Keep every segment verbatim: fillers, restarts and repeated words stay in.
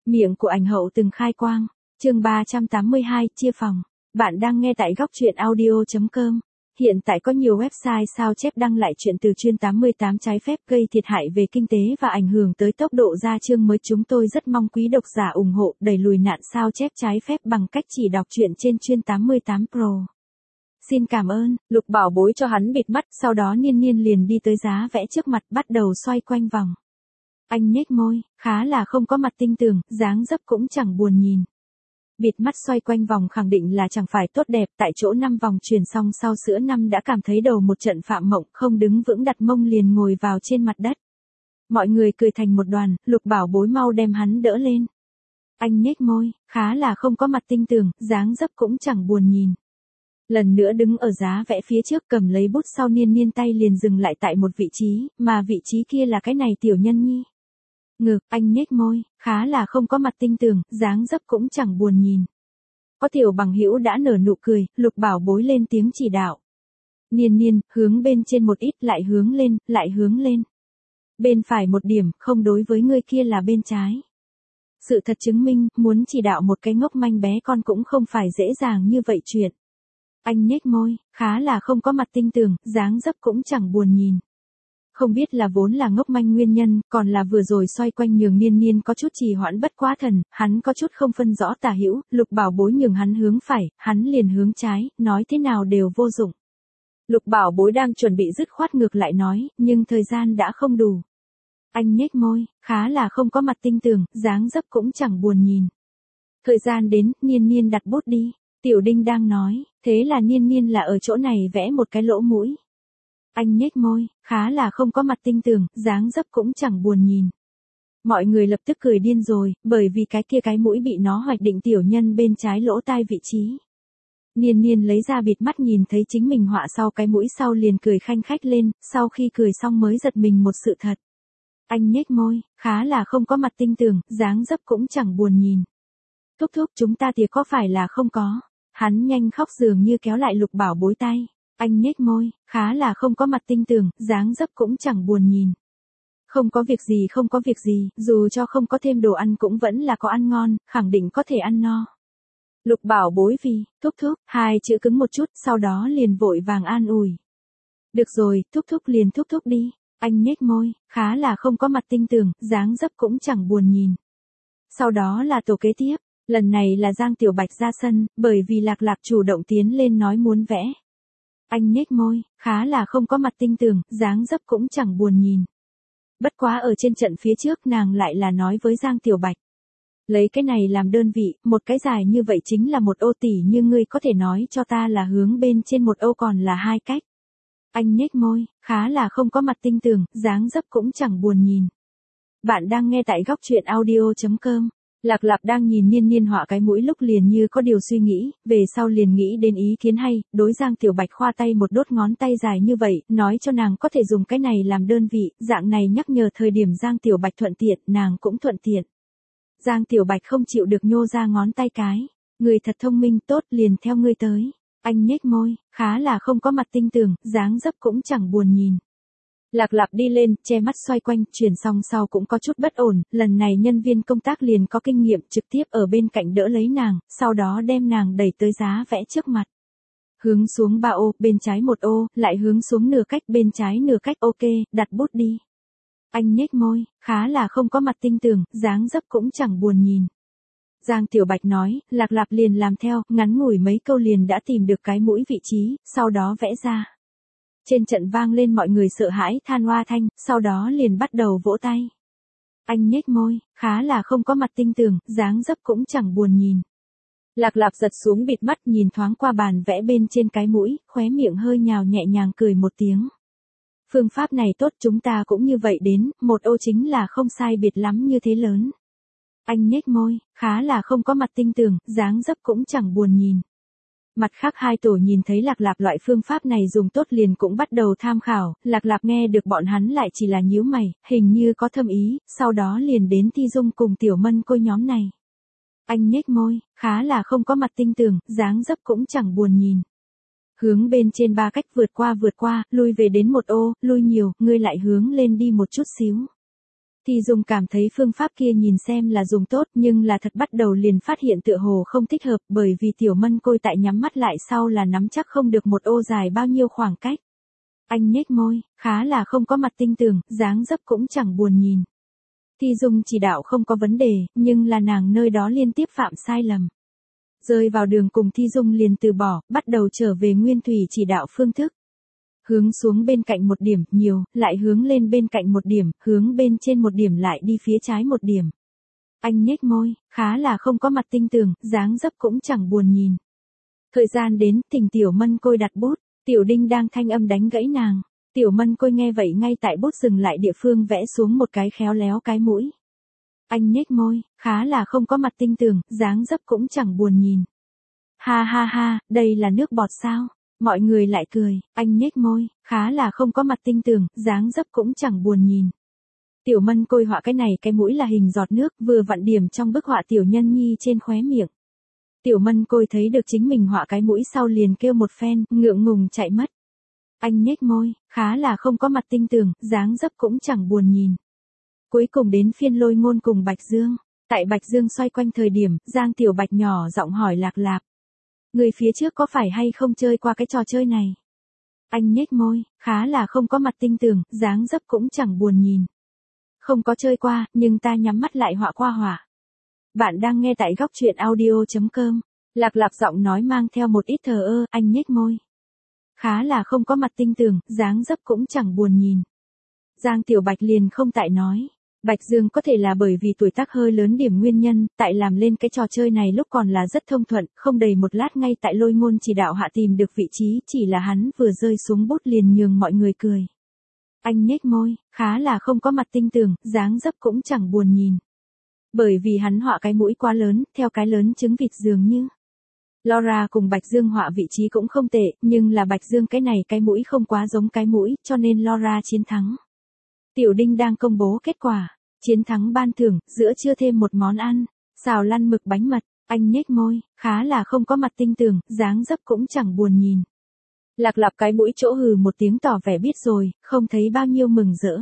Miệng của ảnh hậu từng khai quang. Chương ba trăm tám mươi hai, chia phòng. Bạn đang nghe tại góc truyện audio chấm com. Hiện tại có nhiều website sao chép đăng lại chuyện từ chuyên tám mươi tám trái phép gây thiệt hại về kinh tế và ảnh hưởng tới tốc độ ra chương mới. Chúng tôi rất mong quý độc giả ủng hộ đẩy lùi nạn sao chép trái phép bằng cách chỉ đọc truyện trên chuyên tám mươi tám Pro. Xin cảm ơn. Lục Bảo Bối cho hắn bịt mắt, sau đó Niên Niên liền đi tới giá vẽ trước mặt bắt đầu xoay quanh vòng. Anh nhếch môi, khá là không có mặt tinh tường, dáng dấp cũng chẳng buồn nhìn. Bịt mắt xoay quanh vòng khẳng định là chẳng phải tốt đẹp, tại chỗ năm vòng truyền xong sau sữa năm đã cảm thấy đầu một trận phạm mộng, không đứng vững đặt mông liền ngồi vào trên mặt đất. Mọi người cười thành một đoàn, Lục Bảo Bối mau đem hắn đỡ lên. Anh nhếch môi, khá là không có mặt tinh tường, dáng dấp cũng chẳng buồn nhìn. Lần nữa đứng ở giá vẽ phía trước cầm lấy bút sau Niên Niên tay liền dừng lại tại một vị trí, mà vị trí kia là cái này tiểu nhân nhi. Ngực, anh nhếch môi, khá là không có mặt tinh tường, dáng dấp cũng chẳng buồn nhìn. Có tiểu bằng hữu đã nở nụ cười, Lục Bảo Bối lên tiếng chỉ đạo. Niên Niên, hướng bên trên một ít, lại hướng lên, lại hướng lên. Bên phải một điểm, không đối với người kia là bên trái. Sự thật chứng minh, muốn chỉ đạo một cái ngốc manh bé con cũng không phải dễ dàng như vậy chuyện. Anh nhếch môi, khá là không có mặt tinh tường, dáng dấp cũng chẳng buồn nhìn. Không biết là vốn là ngốc manh nguyên nhân, còn là vừa rồi xoay quanh nhường Niên Niên có chút trì hoãn bất quá thần, hắn có chút không phân rõ tả hữu, Lục Bảo Bối nhường hắn hướng phải, hắn liền hướng trái, nói thế nào đều vô dụng. Lục Bảo Bối đang chuẩn bị dứt khoát ngược lại nói, nhưng thời gian đã không đủ. Anh nhếch môi, khá là không có mặt tinh tường, dáng dấp cũng chẳng buồn nhìn. Thời gian đến, Niên Niên đặt bút đi. Tiểu Đinh đang nói, thế là Niên Niên là ở chỗ này vẽ một cái lỗ mũi. Anh nhếch môi, khá là không có mặt tinh tường, dáng dấp cũng chẳng buồn nhìn. Mọi người lập tức cười điên rồi, bởi vì cái kia cái mũi bị nó hoạch định tiểu nhân bên trái lỗ tai vị trí. Niên Niên lấy ra bịt mắt nhìn thấy chính mình họa sau cái mũi sau liền cười khanh khách lên, sau khi cười xong mới giật mình một sự thật. Anh nhếch môi, khá là không có mặt tinh tường, dáng dấp cũng chẳng buồn nhìn. Thúc thúc chúng ta thì có phải là không có. Hắn nhanh khóc dường như kéo lại Lục Bảo Bối tay. Anh nhếch môi, khá là không có mặt tinh tường, dáng dấp cũng chẳng buồn nhìn. Không có việc gì không có việc gì, dù cho không có thêm đồ ăn cũng vẫn là có ăn ngon, khẳng định có thể ăn no. Lục Bảo Bối vì, thúc thúc, hai chữ cứng một chút, sau đó liền vội vàng an ủi. Được rồi, thúc thúc liền thúc thúc đi. Anh nhếch môi, khá là không có mặt tinh tường, dáng dấp cũng chẳng buồn nhìn. Sau đó là tổ kế tiếp. Lần này là Giang Tiểu Bạch ra sân, bởi vì Lạc Lạc chủ động tiến lên nói muốn vẽ. Anh nhếch môi, khá là không có mặt tinh tường, dáng dấp cũng chẳng buồn nhìn. Bất quá ở trên trận phía trước nàng lại là nói với Giang Tiểu Bạch. Lấy cái này làm đơn vị, một cái dài như vậy chính là một ô tỷ như ngươi có thể nói cho ta là hướng bên trên một ô còn là hai cách. Anh nhếch môi, khá là không có mặt tinh tường, dáng dấp cũng chẳng buồn nhìn. Bạn đang nghe tại góc truyện audio chấm com. Lạc Lạc đang nhìn Niên Niên họa cái mũi lúc liền như có điều suy nghĩ, về sau liền nghĩ đến ý kiến hay, đối Giang Tiểu Bạch khoa tay một đốt ngón tay dài như vậy, nói cho nàng có thể dùng cái này làm đơn vị, dạng này nhắc nhở thời điểm Giang Tiểu Bạch thuận tiện, nàng cũng thuận tiện. Giang Tiểu Bạch không chịu được nhô ra ngón tay cái, người thật thông minh tốt liền theo ngươi tới. Anh nhếch môi, khá là không có mặt tinh tường, dáng dấp cũng chẳng buồn nhìn. Lạc Lạc đi lên, che mắt xoay quanh, chuyển xong sau cũng có chút bất ổn, lần này nhân viên công tác liền có kinh nghiệm trực tiếp ở bên cạnh đỡ lấy nàng, sau đó đem nàng đẩy tới giá vẽ trước mặt. Hướng xuống ba ô, bên trái một ô, lại hướng xuống nửa cách, bên trái nửa cách, ok, đặt bút đi. Anh nhếch môi, khá là không có mặt tinh tường, dáng dấp cũng chẳng buồn nhìn. Giang Tiểu Bạch nói, Lạc Lạc liền làm theo, ngắn ngủi mấy câu liền đã tìm được cái mũi vị trí, sau đó vẽ ra. Trên trận vang lên mọi người sợ hãi than oa thanh, sau đó liền bắt đầu vỗ tay. Anh nhếch môi, khá là không có mặt tinh tường, dáng dấp cũng chẳng buồn nhìn. Lạc Lạc giật xuống bịt mắt nhìn thoáng qua bàn vẽ bên trên cái mũi, khóe miệng hơi nhào nhẹ nhàng cười một tiếng. Phương pháp này tốt chúng ta cũng như vậy đến, một ô chính là không sai biệt lắm như thế lớn. Anh nhếch môi, khá là không có mặt tinh tường, dáng dấp cũng chẳng buồn nhìn. Mặt khác hai tổ nhìn thấy Lạc Lạc loại phương pháp này dùng tốt liền cũng bắt đầu tham khảo, Lạc Lạc nghe được bọn hắn lại chỉ là nhíu mày, hình như có thâm ý, sau đó liền đến Thi Dung cùng Tiểu Mân Côi nhóm này. Anh nhếch môi, khá là không có mặt tinh tường, dáng dấp cũng chẳng buồn nhìn. Hướng bên trên ba cách vượt qua vượt qua, lui về đến một ô, lui nhiều, ngươi lại hướng lên đi một chút xíu. Thì Dung cảm thấy phương pháp kia nhìn xem là dùng tốt nhưng là thật bắt đầu liền phát hiện tựa hồ không thích hợp bởi vì tiểu mân côi tại nhắm mắt lại sau là nắm chắc không được một ô dài bao nhiêu khoảng cách. Anh nhếch môi, khá là không có mặt tinh tường, dáng dấp cũng chẳng buồn nhìn. Thì Dung chỉ đạo không có vấn đề, nhưng là nàng nơi đó liên tiếp phạm sai lầm. Rơi vào đường cùng Thi Dung liền từ bỏ, bắt đầu trở về nguyên thủy chỉ đạo phương thức. Hướng xuống bên cạnh một điểm, nhiều, lại hướng lên bên cạnh một điểm, hướng bên trên một điểm lại đi phía trái một điểm. Anh nhếch môi, khá là không có mặt tinh tường, dáng dấp cũng chẳng buồn nhìn. Thời gian đến, Thỉnh tiểu mân côi đặt bút, Tiểu Đinh đang thanh âm đánh gãy nàng. Tiểu mân côi nghe vậy ngay tại bút dừng lại địa phương vẽ xuống một cái khéo léo cái mũi. Anh nhếch môi, khá là không có mặt tinh tường, dáng dấp cũng chẳng buồn nhìn. Ha ha ha, đây là nước bọt sao? Mọi người lại cười, anh nhếch môi, khá là không có mặt tinh tường, dáng dấp cũng chẳng buồn nhìn. Tiểu mân côi họa cái này cái mũi là hình giọt nước, vừa vặn điểm trong bức họa tiểu nhân nhi trên khóe miệng. Tiểu mân côi thấy được chính mình họa cái mũi sau liền kêu một phen, ngượng ngùng chạy mất. Anh nhếch môi, khá là không có mặt tinh tường, dáng dấp cũng chẳng buồn nhìn. Cuối cùng đến phiên Lôi Ngôn cùng Bạch Dương. Tại Bạch Dương xoay quanh thời điểm, Giang Tiểu Bạch nhỏ giọng hỏi Lạc Lạp. Người phía trước có phải hay không chơi qua cái trò chơi này? Anh nhếch môi, khá là không có mặt tinh tường, dáng dấp cũng chẳng buồn nhìn. Không có chơi qua, nhưng ta nhắm mắt lại họa qua họa. Bạn đang nghe tại góc truyện audio chấm com. Lạc Lạp giọng nói mang theo một ít thờ ơ, anh nhếch môi. Khá là không có mặt tinh tường, dáng dấp cũng chẳng buồn nhìn. Giang Tiểu Bạch liền không tại nói. Bạch Dương có thể là bởi vì tuổi tác hơi lớn điểm nguyên nhân, tại làm lên cái trò chơi này lúc còn là rất thông thuận, không đầy một lát ngay tại Lôi Ngôn chỉ đạo hạ tìm được vị trí, chỉ là hắn vừa rơi xuống bút liền nhường mọi người cười. Anh nhếch môi, khá là không có mặt tinh tường, dáng dấp cũng chẳng buồn nhìn. Bởi vì hắn họa cái mũi quá lớn, theo cái lớn trứng vịt dường như. Laura cùng Bạch Dương họa vị trí cũng không tệ, nhưng là Bạch Dương cái này cái mũi không quá giống cái mũi, cho nên Laura chiến thắng. Tiểu Đinh đang công bố kết quả. Chiến thắng ban thưởng, giữa trưa thêm một món ăn. Xào lăn mực bánh mật, anh nhếch môi, khá là không có mặt tinh tường, dáng dấp cũng chẳng buồn nhìn. Lạc Lạp cái mũi chỗ hừ một tiếng tỏ vẻ biết rồi, không thấy bao nhiêu mừng rỡ.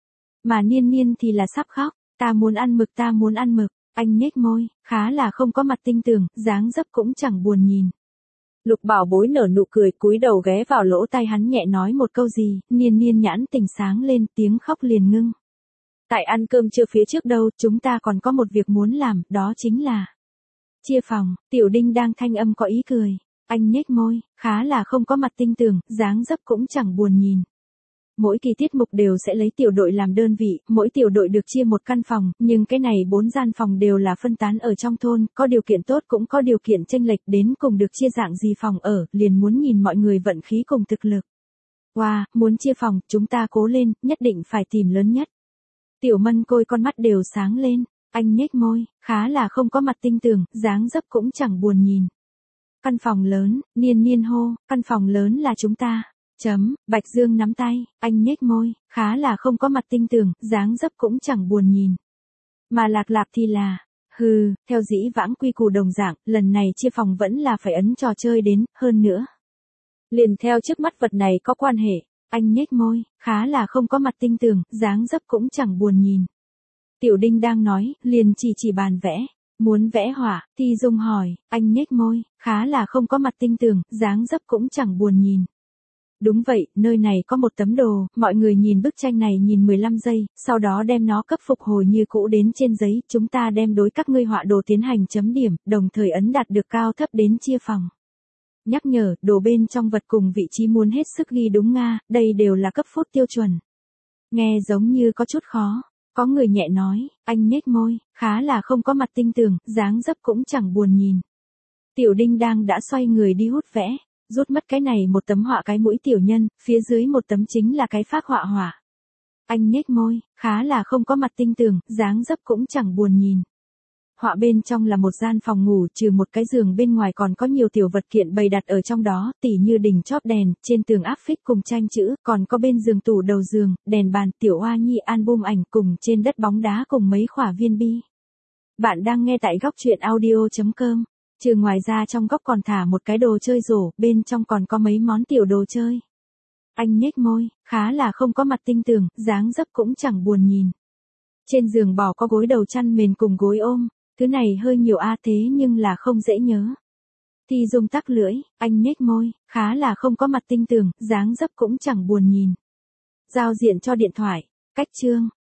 Mà Niên Niên thì là sắp khóc, ta muốn ăn mực ta muốn ăn mực, anh nhếch môi, khá là không có mặt tinh tường, dáng dấp cũng chẳng buồn nhìn. Lục Bảo Bối nở nụ cười cúi đầu ghé vào lỗ tai hắn nhẹ nói một câu gì, Niên Niên nhãn tỉnh sáng lên tiếng khóc liền ngưng. Tại ăn cơm trưa phía trước đâu, chúng ta còn có một việc muốn làm, đó chính là chia phòng. Tiểu Đinh đang thanh âm có ý cười. Anh nhếch môi, khá là không có mặt tinh tường, dáng dấp cũng chẳng buồn nhìn. Mỗi kỳ tiết mục đều sẽ lấy tiểu đội làm đơn vị, mỗi tiểu đội được chia một căn phòng, nhưng cái này bốn gian phòng đều là phân tán ở trong thôn, có điều kiện tốt cũng có điều kiện chênh lệch, đến cùng được chia dạng gì phòng ở, liền muốn nhìn mọi người vận khí cùng thực lực. Wow, muốn chia phòng, chúng ta cố lên, nhất định phải tìm lớn nhất. Tiểu Mân Côi con mắt đều sáng lên, anh nhếch môi, khá là không có mặt tinh tường, dáng dấp cũng chẳng buồn nhìn. Căn phòng lớn, Niên Niên hô, căn phòng lớn là chúng ta. Chấm, Bạch Dương nắm tay, anh nhếch môi, khá là không có mặt tinh tường, dáng dấp cũng chẳng buồn nhìn. Mà Lạc Lạp thì là, hừ, theo dĩ vãng quy củ đồng dạng, lần này chia phòng vẫn là phải ấn trò chơi đến, hơn nữa. Liền theo trước mắt vật này có quan hệ, anh nhếch môi, khá là không có mặt tinh tường, dáng dấp cũng chẳng buồn nhìn. Tiểu Đinh đang nói, liền chỉ chỉ bàn vẽ. Muốn vẽ họa, Thi Dung hỏi, anh nhếch môi, khá là không có mặt tinh tường, dáng dấp cũng chẳng buồn nhìn. Đúng vậy, nơi này có một tấm đồ, mọi người nhìn bức tranh này nhìn mười lăm giây, sau đó đem nó cấp phục hồi như cũ đến trên giấy, chúng ta đem đối các ngươi họa đồ tiến hành chấm điểm, đồng thời ấn đạt được cao thấp đến chia phòng. Nhắc nhở, đồ bên trong vật cùng vị trí muốn hết sức ghi đúng Nga, đây đều là cấp phút tiêu chuẩn. Nghe giống như có chút khó. Có người nhẹ nói, anh nhếch môi, khá là không có mặt tinh tường, dáng dấp cũng chẳng buồn nhìn. Tiểu Đinh đang đã xoay người đi hút vẽ, rút mất cái này một tấm họa cái mũi tiểu nhân, phía dưới một tấm chính là cái phác họa họa. Anh nhếch môi, khá là không có mặt tinh tường, dáng dấp cũng chẳng buồn nhìn. Họa bên trong là một gian phòng ngủ, trừ một cái giường bên ngoài còn có nhiều tiểu vật kiện bày đặt ở trong đó, tỉ như đỉnh chóp đèn, trên tường áp phích cùng tranh chữ, còn có bên giường tủ đầu giường, đèn bàn, tiểu oa nhi album ảnh cùng trên đất bóng đá cùng mấy khỏa viên bi. Bạn đang nghe tại góc truyện audio chấm com. Trừ ngoài ra trong góc còn thả một cái đồ chơi rổ, bên trong còn có mấy món tiểu đồ chơi. Anh nhếch môi, khá là không có mặt tinh tường, dáng dấp cũng chẳng buồn nhìn. Trên giường bò có gối đầu chăn mền cùng gối ôm, thứ này hơi nhiều a thế nhưng là không dễ nhớ. Thi Dung tắc lưỡi, anh nhếch môi, khá là không có mặt tinh tường, dáng dấp cũng chẳng buồn nhìn. Giao diện cho điện thoại, cách chương,